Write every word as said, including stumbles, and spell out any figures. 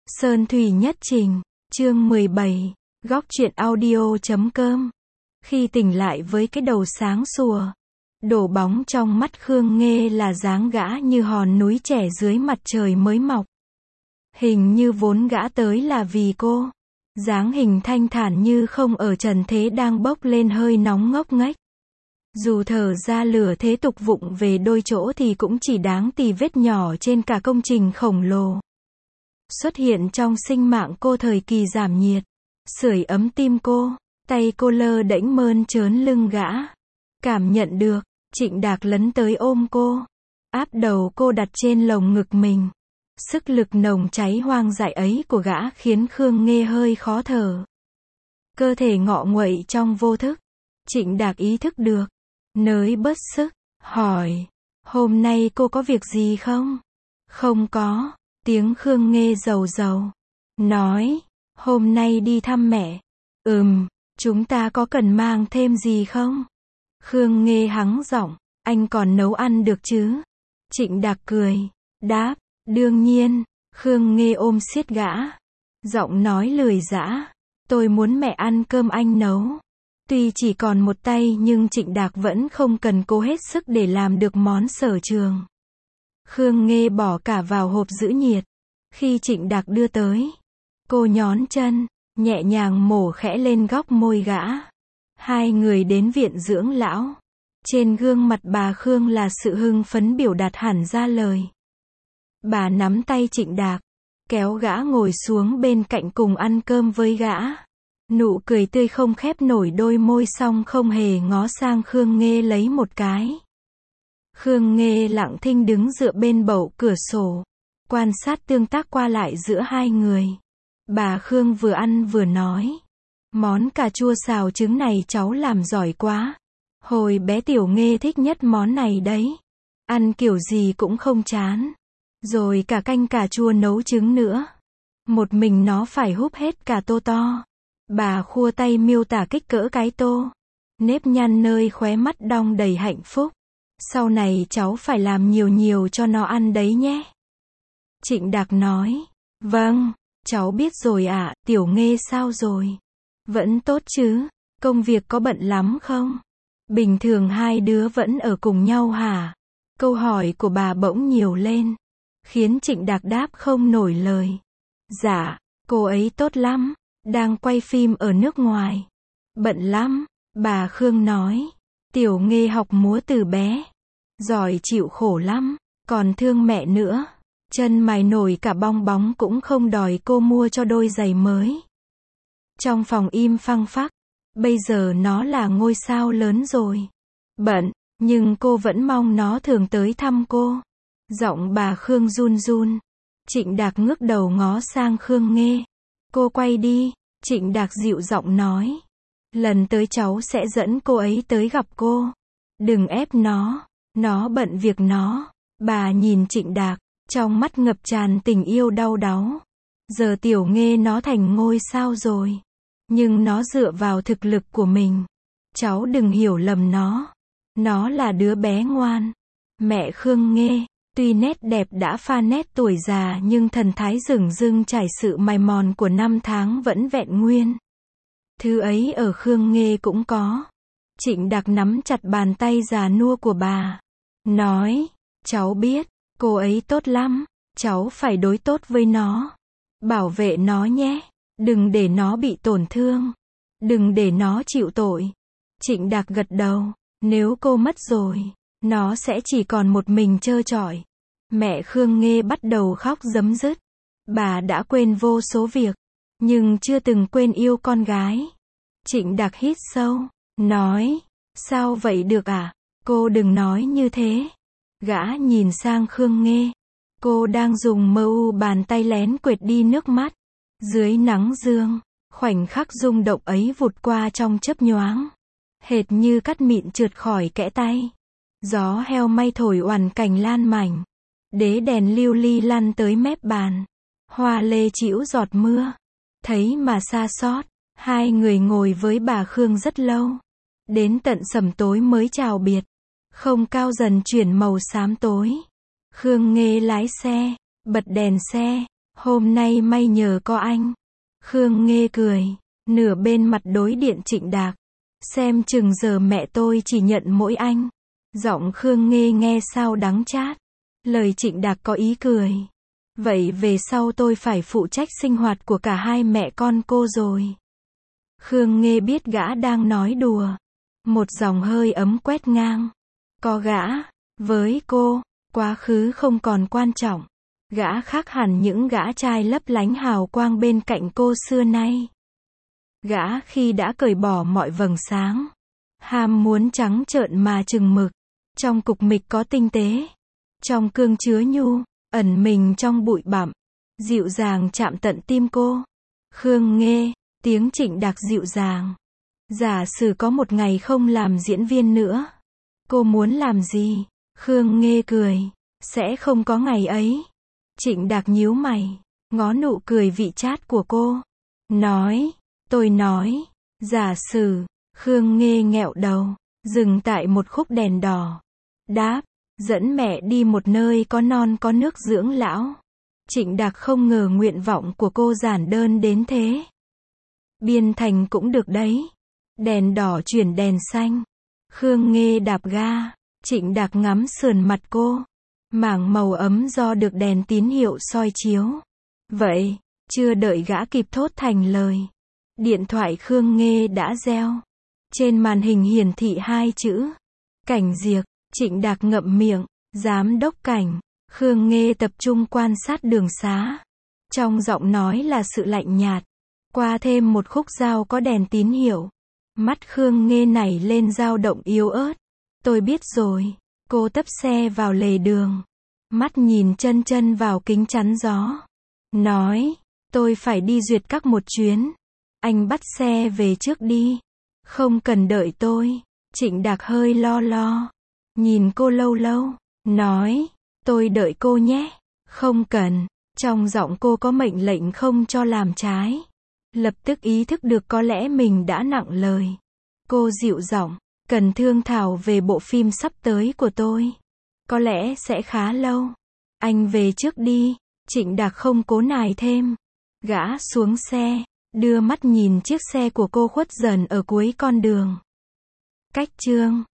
Sơn Thủy Nhất Trình, chương mười bảy, góc truyện audio chấm com. Khi tỉnh lại với cái đầu sáng sủa, đổ bóng trong mắt Khương Nghê là dáng gã như hòn núi trẻ dưới mặt trời mới mọc. Hình như vốn gã tới là vì cô. Dáng hình thanh thản như không ở trần thế đang bốc lên hơi nóng ngốc nghếch. Dù thở ra lửa thế tục vụng về đôi chỗ thì cũng chỉ đáng tì vết nhỏ trên cả công trình khổng lồ. Xuất hiện trong sinh mạng cô thời kỳ giảm nhiệt, sưởi ấm tim cô, tay cô lơ đễnh mơn trớn lưng gã. Cảm nhận được, Trịnh Đạc lấn tới ôm cô, áp đầu cô đặt trên lồng ngực mình. Sức lực nồng cháy hoang dại ấy của gã khiến Khương Nghê hơi khó thở. Cơ thể ngọ nguậy trong vô thức. Trịnh Đạc ý thức được, nới bớt sức, hỏi, hôm nay cô có việc gì không? Không có, tiếng Khương Nghê rầu rầu. Nói, hôm nay đi thăm mẹ. Ừm, chúng ta có cần mang thêm gì không? Khương Nghê hắng giọng, anh còn nấu ăn được chứ? Trịnh Đạc cười, đáp, đương nhiên. Khương Nghê ôm siết gã, giọng nói lười dã, tôi muốn mẹ ăn cơm anh nấu. Tuy chỉ còn một tay nhưng Trịnh Đạc vẫn không cần cố hết sức để làm được món sở trường. Khương Nghê bỏ cả vào hộp giữ nhiệt. Khi Trịnh Đạc đưa tới, cô nhón chân, nhẹ nhàng mổ khẽ lên góc môi gã. Hai người đến viện dưỡng lão. Trên gương mặt bà Khương là sự hưng phấn biểu đạt hẳn ra lời. Bà nắm tay Trịnh Đạc, kéo gã ngồi xuống bên cạnh cùng ăn cơm với gã. Nụ cười tươi không khép nổi đôi môi song không hề ngó sang Khương Nghê lấy một cái. Khương Nghê lặng thinh đứng dựa bên bậu cửa sổ, quan sát tương tác qua lại giữa hai người. Bà Khương vừa ăn vừa nói, món cà chua xào trứng này cháu làm giỏi quá. Hồi bé Tiểu Nghê thích nhất món này đấy. Ăn kiểu gì cũng không chán. Rồi cả canh cà chua nấu trứng nữa. Một mình nó phải húp hết cả tô to. Bà khua tay miêu tả kích cỡ cái tô. Nếp nhăn nơi khóe mắt đong đầy hạnh phúc. Sau này cháu phải làm nhiều nhiều cho nó ăn đấy nhé. Trịnh Đạc nói, vâng, cháu biết rồi ạ. Tiểu Nghê sao rồi? Vẫn tốt chứ? Công việc có bận lắm không? Bình thường hai đứa vẫn ở cùng nhau hả? Câu hỏi của bà bỗng nhiều lên, khiến Trịnh Đạc đáp không nổi lời. Dạ, cô ấy tốt lắm, đang quay phim ở nước ngoài. Bận lắm, bà Khương nói. Tiểu Nghê học múa từ bé, giỏi chịu khổ lắm, còn thương mẹ nữa. Chân mày nổi cả bong bóng cũng không đòi cô mua cho đôi giày mới. Trong phòng im phăng phắc, bây giờ nó là ngôi sao lớn rồi. Bận, nhưng cô vẫn mong nó thường tới thăm cô. Giọng bà Khương run run. Trịnh Đạc ngước đầu ngó sang Khương Nghê. Cô quay đi. Trịnh Đạc dịu giọng nói, lần tới cháu sẽ dẫn cô ấy tới gặp cô. Đừng ép nó, nó bận việc nó. Bà nhìn Trịnh Đạc, trong mắt ngập tràn tình yêu đau đáu. Giờ Tiểu Nghê nó thành ngôi sao rồi, nhưng nó dựa vào thực lực của mình. Cháu đừng hiểu lầm nó. Nó là đứa bé ngoan. Mẹ Khương Nghê, tuy nét đẹp đã pha nét tuổi già nhưng thần thái rừng rưng trải sự mài mòn của năm tháng vẫn vẹn nguyên. Thứ ấy ở Khương Nghê cũng có. Trịnh Đạc nắm chặt bàn tay già nua của bà, nói, cháu biết, cô ấy tốt lắm, cháu phải đối tốt với nó. Bảo vệ nó nhé, đừng để nó bị tổn thương, đừng để nó chịu tội. Trịnh Đạc gật đầu, nếu cô mất rồi, nó sẽ chỉ còn một mình trơ trọi. Mẹ Khương Nghê bắt đầu khóc rấm rứt. Bà đã quên vô số việc, nhưng chưa từng quên yêu con gái. Trịnh Đạc hít sâu, nói, sao vậy được à? Cô đừng nói như thế. Gã nhìn sang Khương Nghê. Cô đang dùng mơ u bàn tay lén quệt đi nước mắt. Dưới nắng dương, khoảnh khắc rung động ấy vụt qua trong chớp nhoáng. Hệt như cắt mịn trượt khỏi kẽ tay. Gió heo may thổi oằn cành lan mảnh. Đế đèn lưu ly lăn tới mép bàn. Hoa lê chĩu giọt mưa. Thấy mà xa xót. Hai người ngồi với bà Khương rất lâu. Đến tận sẩm tối mới chào biệt. Không cao dần chuyển màu xám tối. Khương Nghê lái xe, bật đèn xe, Hôm nay may nhờ có anh. Khương Nghê cười, nửa bên mặt đối điện Trịnh Đạc. Xem chừng giờ mẹ tôi chỉ nhận mỗi anh. Giọng Khương Nghê nghe sao đắng chát. Lời Trịnh Đạc có ý cười. Vậy về sau tôi phải phụ trách sinh hoạt của cả hai mẹ con cô rồi. Khương Nghê biết gã đang nói đùa. Một dòng hơi ấm quét ngang. Có gã, với cô, quá khứ không còn quan trọng. Gã khác hẳn những gã trai lấp lánh hào quang bên cạnh cô xưa nay. Gã khi đã cởi bỏ mọi vầng sáng. Ham muốn trắng trợn mà chừng mực. Trong cục mịch có tinh tế. Trong cương chứa nhu, ẩn mình trong bụi bặm. Dịu dàng chạm tận tim cô. Khương Nghê, tiếng Trịnh Đạc dịu dàng. Giả sử có một ngày không làm diễn viên nữa. Cô muốn làm gì? Khương Nghê cười. Sẽ không có ngày ấy. Trịnh Đạc nhíu mày. Ngó nụ cười vị chát của cô. Nói. Tôi nói. Giả sử. Khương Nghê nghẹo đầu. Dừng tại một khúc đèn đỏ. Đáp. Dẫn mẹ đi một nơi có non có nước dưỡng lão. Trịnh Đạc không ngờ nguyện vọng của cô giản đơn đến thế. Biên thành cũng được đấy. Đèn đỏ chuyển đèn xanh. Khương Nghê đạp ga. Trịnh Đạc ngắm sườn mặt cô. Mảng màu ấm do được đèn tín hiệu soi chiếu. Vậy, chưa đợi gã kịp thốt thành lời. Điện thoại Khương Nghê đã reo. Trên màn hình hiển thị hai chữ. Cảnh Diệc. Trịnh Đạc ngậm miệng. Giám đốc cảnh. Khương Nghê tập trung quan sát đường xá. Trong giọng nói là sự lạnh nhạt. Qua thêm một khúc dao có đèn tín hiệu. Mắt Khương Nghê nảy lên dao động yếu ớt. Tôi biết rồi. Cô tấp xe vào lề đường. Mắt nhìn chân chân vào kính chắn gió. Nói. Tôi phải đi duyệt các một chuyến. Anh bắt xe về trước đi. Không cần đợi tôi. Trịnh Đạc hơi lo lo. Nhìn cô lâu lâu. Nói. Tôi đợi cô nhé. Không cần. Trong giọng cô có mệnh lệnh không cho làm trái. Lập tức ý thức được có lẽ mình đã nặng lời. Cô dịu giọng. Cần thương thảo về bộ phim sắp tới của tôi. Có lẽ sẽ khá lâu. Anh về trước đi. Trịnh Đạc không cố nài thêm. Gã xuống xe. Đưa mắt nhìn chiếc xe của cô khuất dần ở cuối con đường. Cách chương